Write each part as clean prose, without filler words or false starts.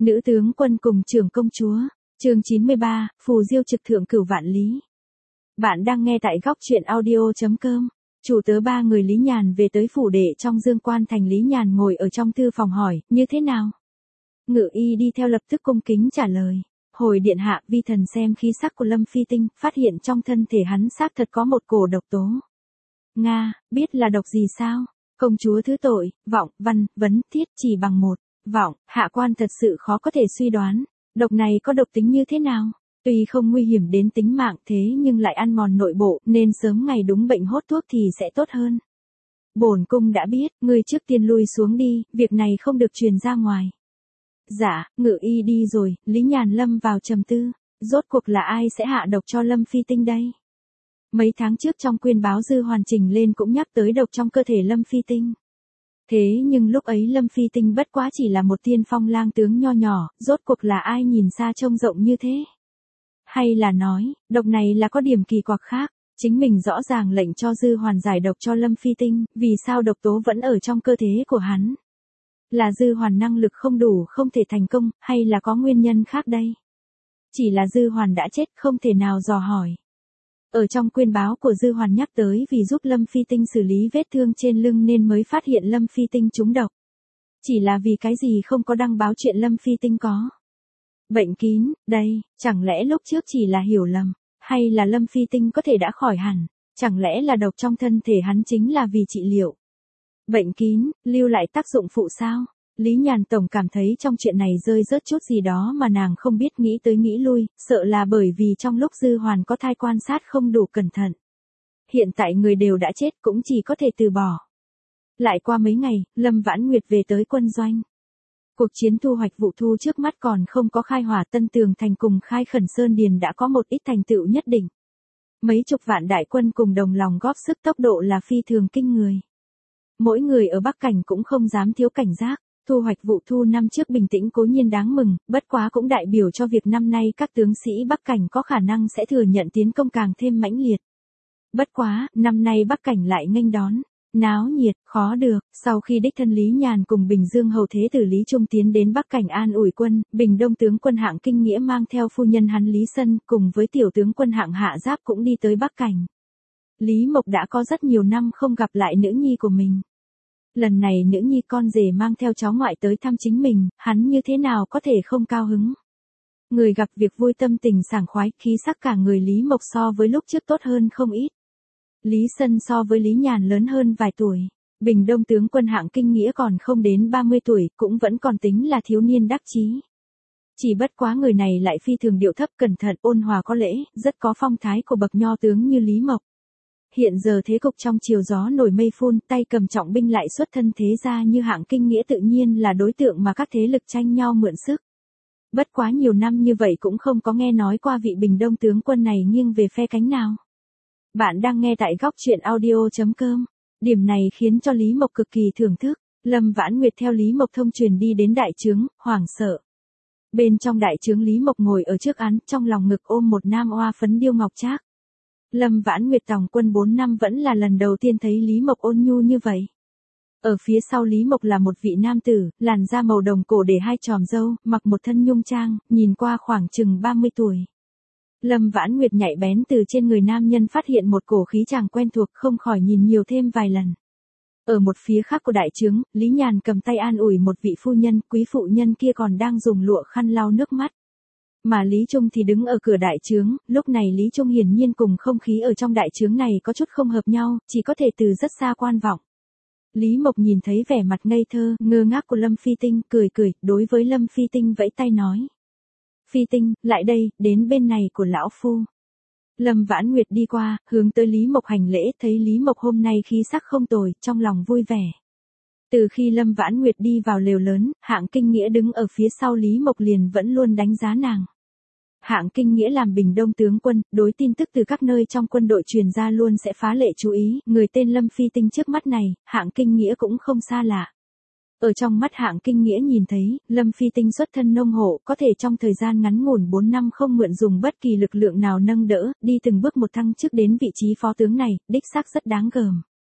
Nữ tướng quân cùng trưởng công chúa, chương 93, phù diêu trực thượng cửu vạn lý. Bạn đang nghe tại góc truyện audio.com. Chủ tớ ba người Lý Nhàn về tới phủ đệ trong Dương Quan thành. Lý Nhàn ngồi ở trong thư phòng hỏi, như thế nào? Ngự y đi theo lập tức cung kính trả lời. Hồi điện hạ, vi thần xem khí sắc của Lâm Phi Tinh, phát hiện trong thân thể hắn xác thật có một cổ độc tố. Nga, biết là độc gì sao? Công chúa thứ tội, vọng, văn, vấn, thiết chỉ bằng một. Vọng, hạ quan thật sự khó có thể suy đoán, độc này có độc tính như thế nào? Tuy không nguy hiểm đến tính mạng thế nhưng lại ăn mòn nội bộ, nên sớm ngày đúng bệnh hốt thuốc thì sẽ tốt hơn. Bổn cung đã biết, ngươi trước tiên lui xuống đi, việc này không được truyền ra ngoài. Dạ, ngự y đi rồi. Lý Nhàn lâm vào trầm tư, rốt cuộc là ai sẽ hạ độc cho Lâm Phi Tinh đây? Mấy tháng trước trong quyên báo Dư Hoàn trình lên cũng nhắc tới độc trong cơ thể Lâm Phi Tinh. Thế nhưng lúc ấy Lâm Phi Tinh bất quá chỉ là một tiên phong lang tướng nho nhỏ, rốt cuộc là ai nhìn xa trông rộng như thế? Hay là nói, độc này là có điểm kỳ quặc khác, chính mình rõ ràng lệnh cho Dư Hoàn giải độc cho Lâm Phi Tinh, vì sao độc tố vẫn ở trong cơ thể của hắn? Là Dư Hoàn năng lực không đủ không thể thành công, hay là có nguyên nhân khác đây? Chỉ là Dư Hoàn đã chết không thể nào dò hỏi. Ở trong quyên báo của Dư Hoàn nhắc tới vì giúp Lâm Phi Tinh xử lý vết thương trên lưng nên mới phát hiện Lâm Phi Tinh trúng độc. Chỉ là vì cái gì không có đăng báo chuyện Lâm Phi Tinh có bệnh kín, đây, chẳng lẽ lúc trước chỉ là hiểu lầm, hay là Lâm Phi Tinh có thể đã khỏi hẳn, chẳng lẽ là độc trong thân thể hắn chính là vì trị liệu. Bệnh kín, lưu lại tác dụng phụ sao? Lý Nhàn tổng cảm thấy trong chuyện này rơi rớt chút gì đó mà nàng không biết, nghĩ tới nghĩ lui, sợ là bởi vì trong lúc Dư Hoàn có thai quan sát không đủ cẩn thận. Hiện tại người đều đã chết cũng chỉ có thể từ bỏ. Lại qua mấy ngày, Lâm Vãn Nguyệt về tới quân doanh. Cuộc chiến thu hoạch vụ thu trước mắt còn không có khai hỏa, Tân Tường Thành cùng Khai Khẩn Sơn Điền đã có một ít thành tựu nhất định. Mấy chục vạn đại quân cùng đồng lòng góp sức, tốc độ là phi thường kinh người. Mỗi người ở Bắc Cảnh cũng không dám thiếu cảnh giác. Thu hoạch vụ thu năm trước bình tĩnh cố nhiên đáng mừng, bất quá cũng đại biểu cho việc năm nay các tướng sĩ Bắc Cảnh có khả năng sẽ thừa nhận tiến công càng thêm mãnh liệt. Bất quá, năm nay Bắc Cảnh lại nghênh đón, náo nhiệt, khó được. Sau khi đích thân Lý Nhàn cùng Bình Dương hầu thế tử Lý Trung tiến đến Bắc Cảnh an ủi quân, Bình Đông tướng quân Hạng Kinh Nghĩa mang theo phu nhân hắn Lý Sân cùng với tiểu tướng quân Hạng Hạ Giáp cũng đi tới Bắc Cảnh. Lý Mộc đã có rất nhiều năm không gặp lại nữ nhi của mình. Lần này nữ nhi con rể mang theo cháu ngoại tới thăm chính mình, hắn như thế nào có thể không cao hứng. Người gặp việc vui tâm tình sảng khoái, khí sắc cả người Lý Mộc so với lúc trước tốt hơn không ít. Lý Sân so với Lý Nhàn lớn hơn vài tuổi. Bình Đông tướng quân Hạng Kinh Nghĩa còn không đến 30 tuổi, cũng vẫn còn tính là thiếu niên đắc chí. Chỉ bất quá người này lại phi thường điệu thấp, cẩn thận, ôn hòa có lễ, rất có phong thái của bậc nho tướng như Lý Mộc. Hiện giờ thế cục trong chiều gió nổi mây phun, tay cầm trọng binh lại xuất thân thế gia như Hạng Kinh Nghĩa tự nhiên là đối tượng mà các thế lực tranh nhau mượn sức. Bất quá nhiều năm như vậy cũng không có nghe nói qua vị Bình Đông tướng quân này nghiêng về phe cánh nào. Bạn đang nghe tại góc truyện audio.com. Điểm này khiến cho Lý Mộc cực kỳ thưởng thức. Lâm Vãn Nguyệt theo Lý Mộc thông truyền đi đến đại trướng, hoảng sợ. Bên trong đại trướng Lý Mộc ngồi ở trước án, trong lòng ngực ôm một nam oa phấn điêu ngọc trác. Lâm Vãn Nguyệt tòng quân 4 năm vẫn là lần đầu tiên thấy Lý Mộc ôn nhu như vậy. Ở phía sau Lý Mộc là một vị nam tử, làn da màu đồng cổ để hai chòm râu, mặc một thân nhung trang, nhìn qua khoảng chừng 30 tuổi. Lâm Vãn Nguyệt nhạy bén từ trên người nam nhân phát hiện một cổ khí chàng quen thuộc, không khỏi nhìn nhiều thêm vài lần. Ở một phía khác của đại trướng, Lý Nhàn cầm tay an ủi một vị phu nhân, quý phụ nhân kia còn đang dùng lụa khăn lau nước mắt. Mà Lý Trung thì đứng ở cửa đại trướng, lúc này Lý Trung hiển nhiên cùng không khí ở trong đại trướng này có chút không hợp nhau, chỉ có thể từ rất xa quan vọng. Lý Mộc nhìn thấy vẻ mặt ngây thơ, ngơ ngác của Lâm Phi Tinh, cười cười, đối với Lâm Phi Tinh vẫy tay nói. Phi Tinh, lại đây, đến bên này của lão phu. Lâm Vãn Nguyệt đi qua, hướng tới Lý Mộc hành lễ, thấy Lý Mộc hôm nay khí sắc không tồi, trong lòng vui vẻ. Từ khi Lâm Vãn Nguyệt đi vào lều lớn, Hạng Kinh Nghĩa đứng ở phía sau Lý Mộc liền vẫn luôn đánh giá nàng. Hạng Kinh Nghĩa làm Bình Đông tướng quân, đối tin tức từ các nơi trong quân đội truyền ra luôn sẽ phá lệ chú ý, người tên Lâm Phi Tinh trước mắt này, Hạng Kinh Nghĩa cũng không xa lạ. Ở trong mắt Hạng Kinh Nghĩa nhìn thấy, Lâm Phi Tinh xuất thân nông hộ, có thể trong thời gian ngắn ngủn 4 năm không mượn dùng bất kỳ lực lượng nào nâng đỡ, đi từng bước một thăng chức đến vị trí phó tướng này, đích xác rất đáng gờm.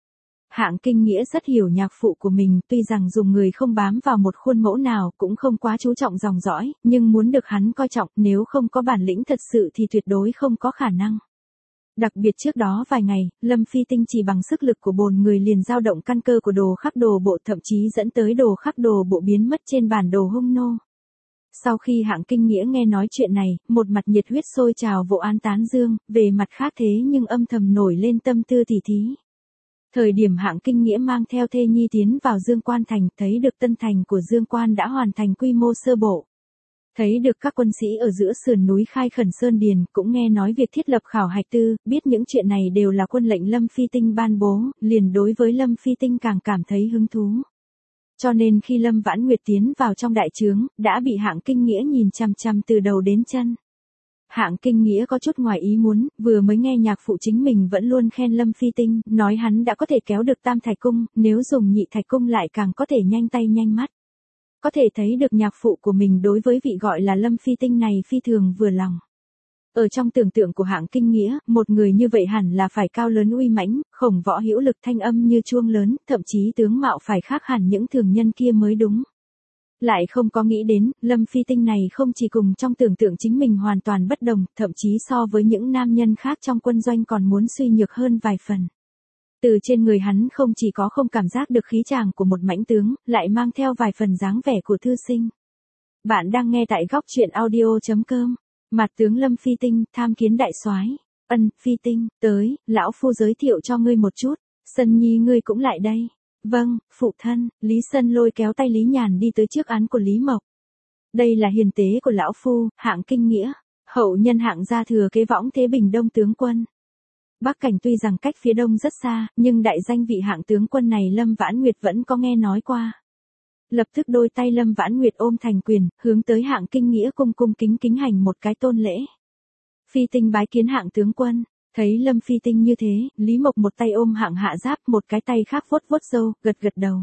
Hạng Kinh Nghĩa rất hiểu nhạc phụ của mình, tuy rằng dùng người không bám vào một khuôn mẫu nào cũng không quá chú trọng dòng dõi, nhưng muốn được hắn coi trọng nếu không có bản lĩnh thật sự thì tuyệt đối không có khả năng. Đặc biệt trước đó vài ngày, Lâm Phi Tinh chỉ bằng sức lực của bồn người liền dao động căn cơ của đồ khắc đồ bộ, thậm chí dẫn tới đồ khắc đồ bộ biến mất trên bản đồ hung nô. Sau khi Hạng Kinh Nghĩa nghe nói chuyện này, một mặt nhiệt huyết sôi trào vỗ an tán dương, về mặt khác thế nhưng âm thầm nổi lên tâm tư tỉ thí. Thời điểm Hạng Kinh Nghĩa mang theo thê nhi tiến vào Dương Quan Thành, thấy được tân thành của Dương Quan đã hoàn thành quy mô sơ bộ. Thấy được các quân sĩ ở giữa sườn núi khai khẩn sơn điền, cũng nghe nói việc thiết lập khảo hạch tư, biết những chuyện này đều là quân lệnh Lâm Phi Tinh ban bố, liền đối với Lâm Phi Tinh càng cảm thấy hứng thú. Cho nên khi Lâm Vãn Nguyệt tiến vào trong đại trướng, đã bị Hạng Kinh Nghĩa nhìn chằm chằm từ đầu đến chân. Hạng Kinh Nghĩa có chút ngoài ý muốn, vừa mới nghe nhạc phụ chính mình vẫn luôn khen Lâm Phi Tinh, nói hắn đã có thể kéo được Tam Thạch Cung, nếu dùng Nhị Thạch Cung lại càng có thể nhanh tay nhanh mắt. Có thể thấy được nhạc phụ của mình đối với vị gọi là Lâm Phi Tinh này phi thường vừa lòng. Ở trong tưởng tượng của Hạng Kinh Nghĩa, một người như vậy hẳn là phải cao lớn uy mãnh, khổng võ hữu lực, thanh âm như chuông lớn, thậm chí tướng mạo phải khác hẳn những thường nhân kia mới đúng. Lại không có nghĩ đến, Lâm Phi Tinh này không chỉ cùng trong tưởng tượng chính mình hoàn toàn bất đồng, thậm chí so với những nam nhân khác trong quân doanh còn muốn suy nhược hơn vài phần. Từ trên người hắn không chỉ có không cảm giác được khí chàng của một mãnh tướng, lại mang theo vài phần dáng vẻ của thư sinh. Bạn đang nghe tại góc truyện audio.com. Mặt tướng Lâm Phi Tinh, tham kiến đại soái. Ân, Phi Tinh, tới, lão phu giới thiệu cho ngươi một chút. Sân Nhi ngươi cũng lại đây. Vâng, phụ thân. Lý Sân lôi kéo tay Lý Nhàn đi tới trước án của Lý Mộc. Đây là hiền tế của lão phu, Hạng Kinh Nghĩa, hậu nhân Hạng gia thừa kế võng thế Bình Đông tướng quân. Bắc Cảnh tuy rằng cách phía đông rất xa, nhưng đại danh vị Hạng tướng quân này Lâm Vãn Nguyệt vẫn có nghe nói qua. Lập tức đôi tay Lâm Vãn Nguyệt ôm thành quyền, hướng tới Hạng Kinh Nghĩa cung cung kính kính hành một cái tôn lễ. Phi Tinh bái kiến Hạng tướng quân. Thấy Lâm Phi Tinh như thế, Lý Mộc một tay ôm Hạng hạ giáp, một cái tay khác vuốt vuốt râu, gật gật đầu.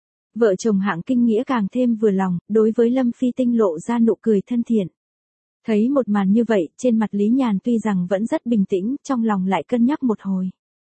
Vợ chồng Hạng Kinh Nghĩa càng thêm vừa lòng, đối với Lâm Phi Tinh lộ ra nụ cười thân thiện. Thấy một màn như vậy, trên mặt Lý Nhàn tuy rằng vẫn rất bình tĩnh, trong lòng lại cân nhắc một hồi.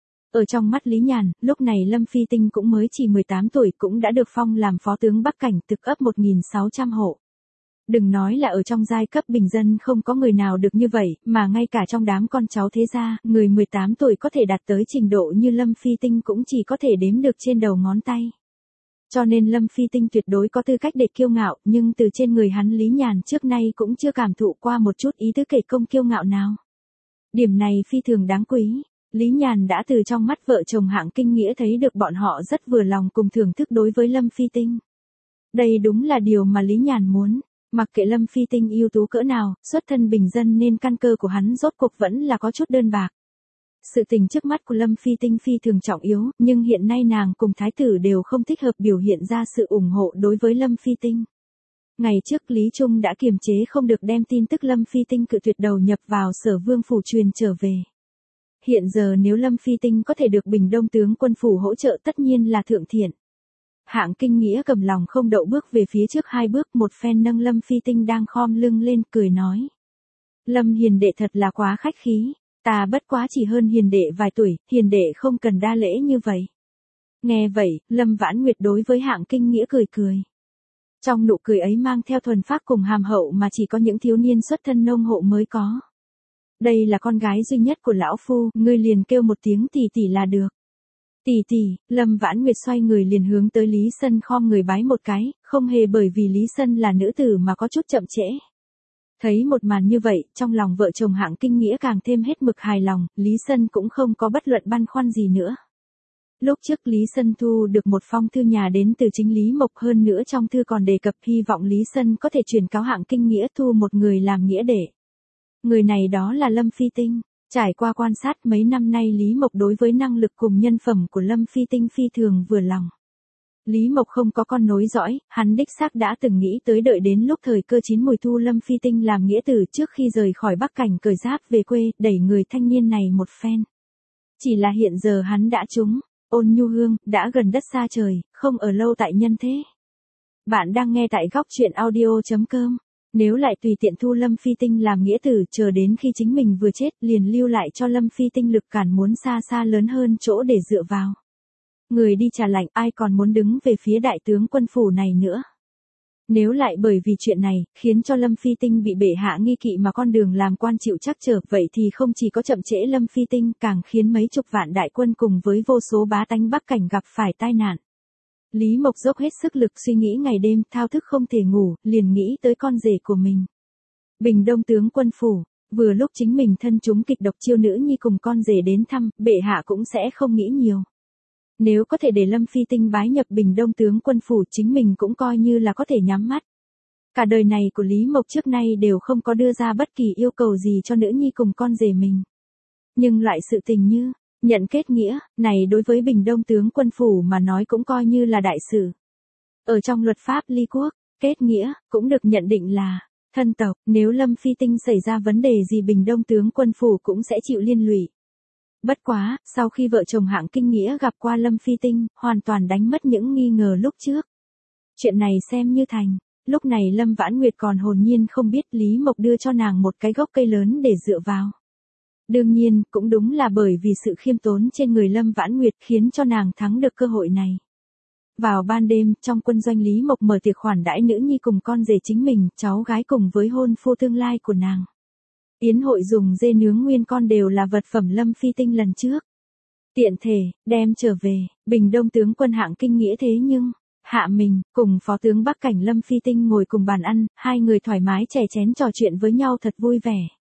Ở trong mắt Lý Nhàn, lúc này Lâm Phi Tinh cũng mới chỉ 18 tuổi, cũng đã được phong làm phó tướng Bắc Cảnh, thực ấp 1.600 hộ. Đừng nói là ở trong giai cấp bình dân không có người nào được như vậy, mà ngay cả trong đám con cháu thế gia, người 18 tuổi có thể đạt tới trình độ như Lâm Phi Tinh cũng chỉ có thể đếm được trên đầu ngón tay. Cho nên Lâm Phi Tinh tuyệt đối có tư cách để kiêu ngạo, nhưng từ trên người hắn Lý Nhàn trước nay cũng chưa cảm thụ qua một chút ý tứ kể công kiêu ngạo nào. Điểm này phi thường đáng quý. Lý Nhàn đã từ trong mắt vợ chồng Hạng Kinh Nghĩa thấy được bọn họ rất vừa lòng cùng thưởng thức đối với Lâm Phi Tinh. Đây đúng là điều mà Lý Nhàn muốn. Mặc kệ Lâm Phi Tinh ưu tú cỡ nào, xuất thân bình dân nên căn cơ của hắn rốt cuộc vẫn là có chút đơn bạc. Sự tình trước mắt của Lâm Phi Tinh phi thường trọng yếu, nhưng hiện nay nàng cùng thái tử đều không thích hợp biểu hiện ra sự ủng hộ đối với Lâm Phi Tinh. Ngày trước Lý Trung đã kiềm chế không được đem tin tức Lâm Phi Tinh cự tuyệt đầu nhập vào Sở Vương phủ truyền trở về. Hiện giờ nếu Lâm Phi Tinh có thể được Bình Đông tướng quân phủ hỗ trợ tất nhiên là thượng thiện. Hạng Kinh Nghĩa cầm lòng không đậu bước về phía trước 2 bước, một phen nâng Lâm Phi Tinh đang khom lưng lên, cười nói. Lâm hiền đệ thật là quá khách khí, ta bất quá chỉ hơn hiền đệ vài tuổi, hiền đệ không cần đa lễ như vậy. Nghe vậy, Lâm Vãn Nguyệt đối với Hạng Kinh Nghĩa cười cười. Trong nụ cười ấy mang theo thuần phác cùng hàm hậu mà chỉ có những thiếu niên xuất thân nông hộ mới có. Đây là con gái duy nhất của lão phu, ngươi liền kêu một tiếng tỷ tỷ là được. Tỷ tỷ. Lâm Vãn Nguyệt xoay người liền hướng tới Lý Sân khom người bái một cái, không hề bởi vì Lý Sân là nữ tử mà có chút chậm trễ. Thấy một màn như vậy, trong lòng vợ chồng Hạng Kinh Nghĩa càng thêm hết mực hài lòng, Lý Sân cũng không có bất luận băn khoăn gì nữa. Lúc trước Lý Sân thu được một phong thư nhà đến từ chính Lý Mộc, hơn nữa trong thư còn đề cập hy vọng Lý Sân có thể truyền cáo Hạng Kinh Nghĩa thu một người làm nghĩa đệ. Người này đó là Lâm Phi Tinh. Trải qua quan sát mấy năm nay Lý Mộc đối với năng lực cùng nhân phẩm của Lâm Phi Tinh phi thường vừa lòng. Lý Mộc không có con nối dõi, hắn đích xác đã từng nghĩ tới đợi đến lúc thời cơ chín mùi thu Lâm Phi Tinh làm nghĩa tử trước khi rời khỏi Bắc Cảnh cởi giáp về quê, đẩy người thanh niên này một phen. Chỉ là hiện giờ hắn đã trúng, Ôn Nhu Hương, đã gần đất xa trời, không ở lâu tại nhân thế. Bạn đang nghe tại góc truyện audio.com. Nếu lại tùy tiện thu Lâm Phi Tinh làm nghĩa tử, chờ đến khi chính mình vừa chết liền lưu lại cho Lâm Phi Tinh lực cản muốn xa xa lớn hơn chỗ để dựa vào. Người đi trà lạnh ai còn muốn đứng về phía đại tướng quân phủ này nữa. Nếu lại bởi vì chuyện này, khiến cho Lâm Phi Tinh bị bệ hạ nghi kỵ mà con đường làm quan chịu trắc trở, vậy thì không chỉ có chậm trễ Lâm Phi Tinh, càng khiến mấy chục vạn đại quân cùng với vô số bá tánh Bắc Cảnh gặp phải tai nạn. Lý Mộc dốc hết sức lực suy nghĩ ngày đêm, thao thức không thể ngủ, liền nghĩ tới con rể của mình. Bình Đông tướng quân phủ, vừa lúc chính mình thân chúng kịch độc chiêu nữ nhi cùng con rể đến thăm, bệ hạ cũng sẽ không nghĩ nhiều. Nếu có thể để Lâm Phi Tinh bái nhập Bình Đông tướng quân phủ, chính mình cũng coi như là có thể nhắm mắt. Cả đời này của Lý Mộc trước nay đều không có đưa ra bất kỳ yêu cầu gì cho nữ nhi cùng con rể mình. Nhưng loại sự tình như nhận kết nghĩa, này đối với Bình Đông tướng quân phủ mà nói cũng coi như là đại sự. Ở trong luật pháp ly quốc, kết nghĩa cũng được nhận định là thân tộc, nếu Lâm Phi Tinh xảy ra vấn đề gì Bình Đông tướng quân phủ cũng sẽ chịu liên lụy. Bất quá, sau khi vợ chồng Hạng Kinh Nghĩa gặp qua Lâm Phi Tinh, hoàn toàn đánh mất những nghi ngờ lúc trước. Chuyện này xem như thành, lúc này Lâm Vãn Nguyệt còn hồn nhiên không biết Lý Mộc đưa cho nàng một cái gốc cây lớn để dựa vào. Đương nhiên, cũng đúng là bởi vì sự khiêm tốn trên người Lâm Vãn Nguyệt khiến cho nàng thắng được cơ hội này. Vào ban đêm, trong quân doanh Lý Mộc mở tiệc khoản đãi nữ nhi cùng con rể chính mình, cháu gái cùng với hôn phu tương lai của nàng. Yến hội dùng dê nướng nguyên con đều là vật phẩm Lâm Phi Tinh lần trước. Tiện thể, đem trở về, Bình Đông tướng quân Hạng Kinh Nghĩa thế nhưng, hạ mình, cùng phó tướng Bắc Cảnh Lâm Phi Tinh ngồi cùng bàn ăn, hai người thoải mái chè chén trò chuyện với nhau thật vui vẻ.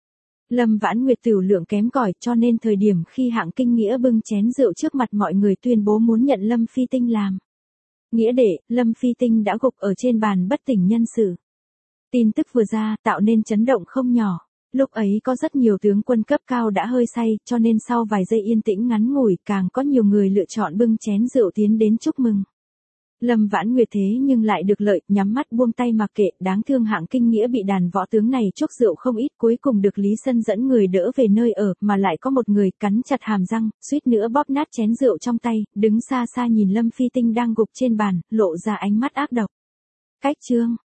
Lâm Vãn Nguyệt tửu lượng kém cỏi cho nên thời điểm khi Hạng Kinh Nghĩa bưng chén rượu trước mặt mọi người tuyên bố muốn nhận Lâm Phi Tinh làm nghĩa đệ, Lâm Phi Tinh đã gục ở trên bàn bất tỉnh nhân sự. Tin tức vừa ra tạo nên chấn động không nhỏ. Lúc ấy có rất nhiều tướng quân cấp cao đã hơi say, cho nên sau vài giây yên tĩnh ngắn ngủi càng có nhiều người lựa chọn bưng chén rượu tiến đến chúc mừng. Lâm Vãn Nguyệt thế nhưng lại được lợi, nhắm mắt buông tay mặc kệ, đáng thương Hạng Kinh Nghĩa bị đàn võ tướng này chuốc rượu không ít, cuối cùng được Lý Sân dẫn người đỡ về nơi ở, mà lại có một người cắn chặt hàm răng, suýt nữa bóp nát chén rượu trong tay, đứng xa xa nhìn Lâm Phi Tinh đang gục trên bàn, lộ ra ánh mắt ác độc. Cách chương